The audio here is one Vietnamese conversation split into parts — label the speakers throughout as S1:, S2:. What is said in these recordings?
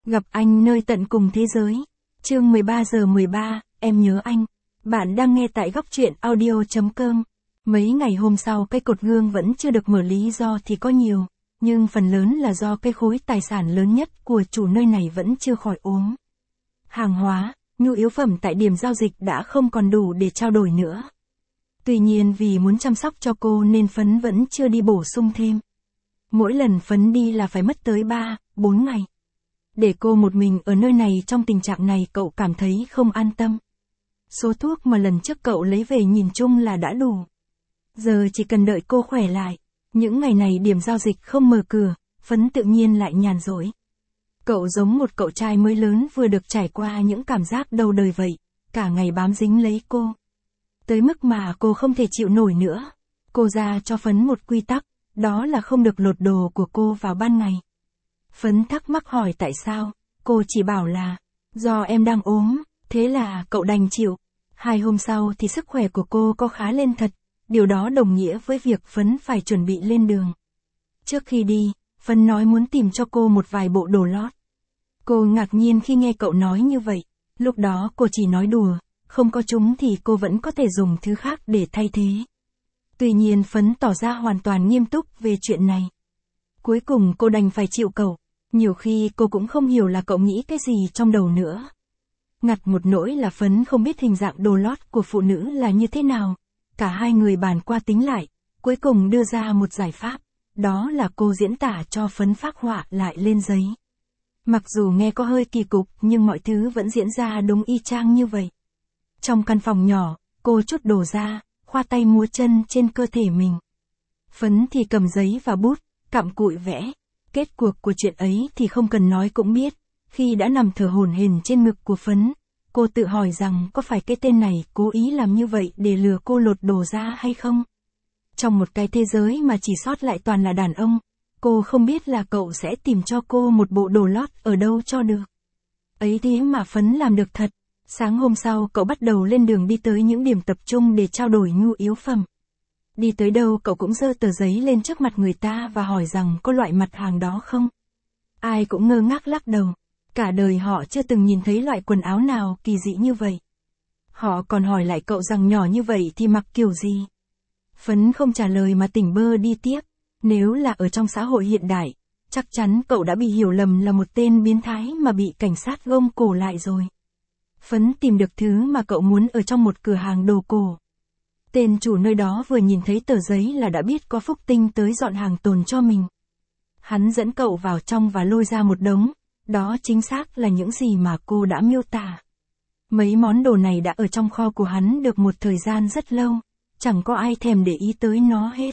S1: Gặp anh nơi tận cùng thế giới. Chương 13:13, em nhớ anh. Bạn đang nghe tại góc truyện audio.com. Mấy ngày hôm sau cây cột gương vẫn chưa được mở, lý do thì có nhiều, nhưng phần lớn là do cây khối tài sản lớn nhất của chủ nơi này vẫn chưa khỏi ốm. Hàng hóa, nhu yếu phẩm tại điểm giao dịch đã không còn đủ để trao đổi nữa. Tuy nhiên vì muốn chăm sóc cho cô nên Phấn vẫn chưa đi bổ sung thêm. Mỗi lần Phấn đi là phải mất tới 3-4 ngày. Để cô một mình ở nơi này trong tình trạng này cậu cảm thấy không an tâm. Số thuốc mà lần trước cậu lấy về nhìn chung là đã đủ. Giờ chỉ cần đợi cô khỏe lại. Những ngày này điểm giao dịch không mở cửa, Phấn tự nhiên lại nhàn rỗi. Cậu giống một cậu trai mới lớn vừa được trải qua những cảm giác đầu đời vậy, cả ngày bám dính lấy cô. Tới mức mà cô không thể chịu nổi nữa. Cô ra cho Phấn một quy tắc, đó là không được lột đồ của cô vào ban ngày. Phấn thắc mắc hỏi tại sao, cô chỉ bảo là, do em đang ốm, thế là cậu đành chịu. 2 hôm sau thì sức khỏe của cô có khá lên thật, điều đó đồng nghĩa với việc Phấn phải chuẩn bị lên đường. Trước khi đi, Phấn nói muốn tìm cho cô một vài bộ đồ lót. Cô ngạc nhiên khi nghe cậu nói như vậy, lúc đó cô chỉ nói đùa, không có chúng thì cô vẫn có thể dùng thứ khác để thay thế. Tuy nhiên Phấn tỏ ra hoàn toàn nghiêm túc về chuyện này. Cuối cùng cô đành phải chịu cậu, nhiều khi cô cũng không hiểu là cậu nghĩ cái gì trong đầu nữa. Ngặt một nỗi là Phấn không biết hình dạng đồ lót của phụ nữ là như thế nào. Cả hai người bàn qua tính lại, cuối cùng đưa ra một giải pháp, đó là cô diễn tả cho Phấn phác họa lại lên giấy. Mặc dù nghe có hơi kỳ cục nhưng mọi thứ vẫn diễn ra đúng y chang như vậy. Trong căn phòng nhỏ, cô trút đồ ra, khoa tay múa chân trên cơ thể mình. Phấn thì cầm giấy và bút, cặm cụi vẽ. Kết cuộc của chuyện ấy thì không cần nói cũng biết. Khi đã nằm thở hổn hển trên ngực của Phấn, cô tự hỏi rằng có phải cái tên này cố ý làm như vậy để lừa cô lột đồ ra hay không? Trong một cái thế giới mà chỉ sót lại toàn là đàn ông, cô không biết là cậu sẽ tìm cho cô một bộ đồ lót ở đâu cho được. Ấy thế mà Phấn làm được thật. Sáng hôm sau cậu bắt đầu lên đường đi tới những điểm tập trung để trao đổi nhu yếu phẩm. Đi tới đâu cậu cũng giơ tờ giấy lên trước mặt người ta và hỏi rằng có loại mặt hàng đó không. Ai cũng ngơ ngác lắc đầu. Cả đời họ chưa từng nhìn thấy loại quần áo nào kỳ dị như vậy. Họ còn hỏi lại cậu rằng nhỏ như vậy thì mặc kiểu gì. Phấn không trả lời mà tỉnh bơ đi tiếp. Nếu là ở trong xã hội hiện đại, chắc chắn cậu đã bị hiểu lầm là một tên biến thái mà bị cảnh sát gông cổ lại rồi. Phấn tìm được thứ mà cậu muốn ở trong một cửa hàng đồ cổ. Tên chủ nơi đó vừa nhìn thấy tờ giấy là đã biết có Phúc Tinh tới dọn hàng tồn cho mình. Hắn dẫn cậu vào trong và lôi ra một đống, đó chính xác là những gì mà cô đã miêu tả. Mấy món đồ này đã ở trong kho của hắn được một thời gian rất lâu, chẳng có ai thèm để ý tới nó hết.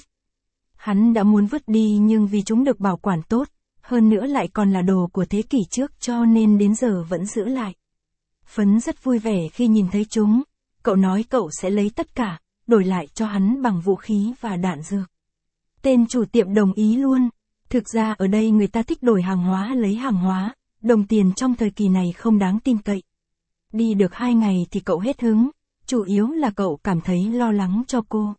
S1: Hắn đã muốn vứt đi nhưng vì chúng được bảo quản tốt, hơn nữa lại còn là đồ của thế kỷ trước cho nên đến giờ vẫn giữ lại. Phấn rất vui vẻ khi nhìn thấy chúng, cậu nói cậu sẽ lấy tất cả, đổi lại cho hắn bằng vũ khí và đạn dược. Tên chủ tiệm đồng ý luôn, thực ra ở đây người ta thích đổi hàng hóa lấy hàng hóa, đồng tiền trong thời kỳ này không đáng tin cậy. Đi được 2 ngày thì cậu hết hứng, chủ yếu là cậu cảm thấy lo lắng cho cô.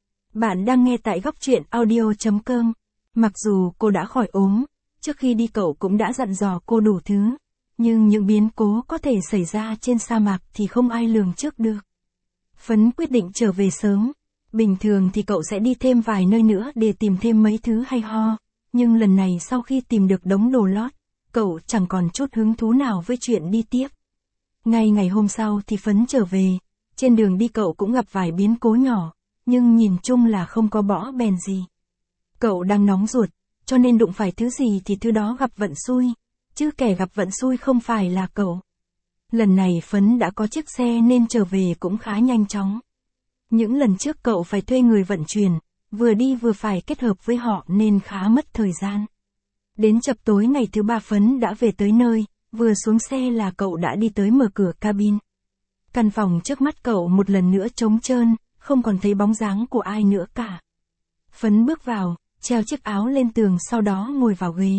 S1: Bạn đang nghe tại góc truyện audio.com. Mặc dù cô đã khỏi ốm, trước khi đi cậu cũng đã dặn dò cô đủ thứ. Nhưng những biến cố có thể xảy ra trên sa mạc thì không ai lường trước được. Phấn quyết định trở về sớm. Bình thường thì cậu sẽ đi thêm vài nơi nữa để tìm thêm mấy thứ hay ho. Nhưng lần này sau khi tìm được đống đồ lót, cậu chẳng còn chút hứng thú nào với chuyện đi tiếp. Ngay ngày hôm sau thì Phấn trở về. Trên đường đi cậu cũng gặp vài biến cố nhỏ, nhưng nhìn chung là không có bõ bèn gì. Cậu đang nóng ruột, cho nên đụng phải thứ gì thì thứ đó gặp vận xui. Chứ kẻ gặp vận xui không phải là cậu. Lần này Phấn đã có chiếc xe nên trở về cũng khá nhanh chóng. Những lần trước cậu phải thuê người vận chuyển, vừa đi vừa phải kết hợp với họ nên khá mất thời gian. Đến chập tối ngày thứ 3 Phấn đã về tới nơi, vừa xuống xe là cậu đã đi tới mở cửa cabin. Căn phòng trước mắt cậu một lần nữa trống trơn, không còn thấy bóng dáng của ai nữa cả. Phấn bước vào, treo chiếc áo lên tường sau đó ngồi vào ghế.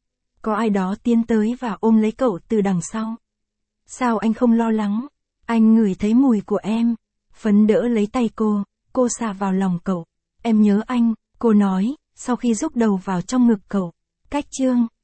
S1: Có ai đó tiến tới và ôm lấy cậu từ đằng sau. Sao anh không lo lắng? Anh ngửi thấy mùi của em. Phấn đỡ lấy tay cô xà vào lòng cậu. Em nhớ anh, cô nói, sau khi rúc đầu vào trong ngực cậu. Cách chương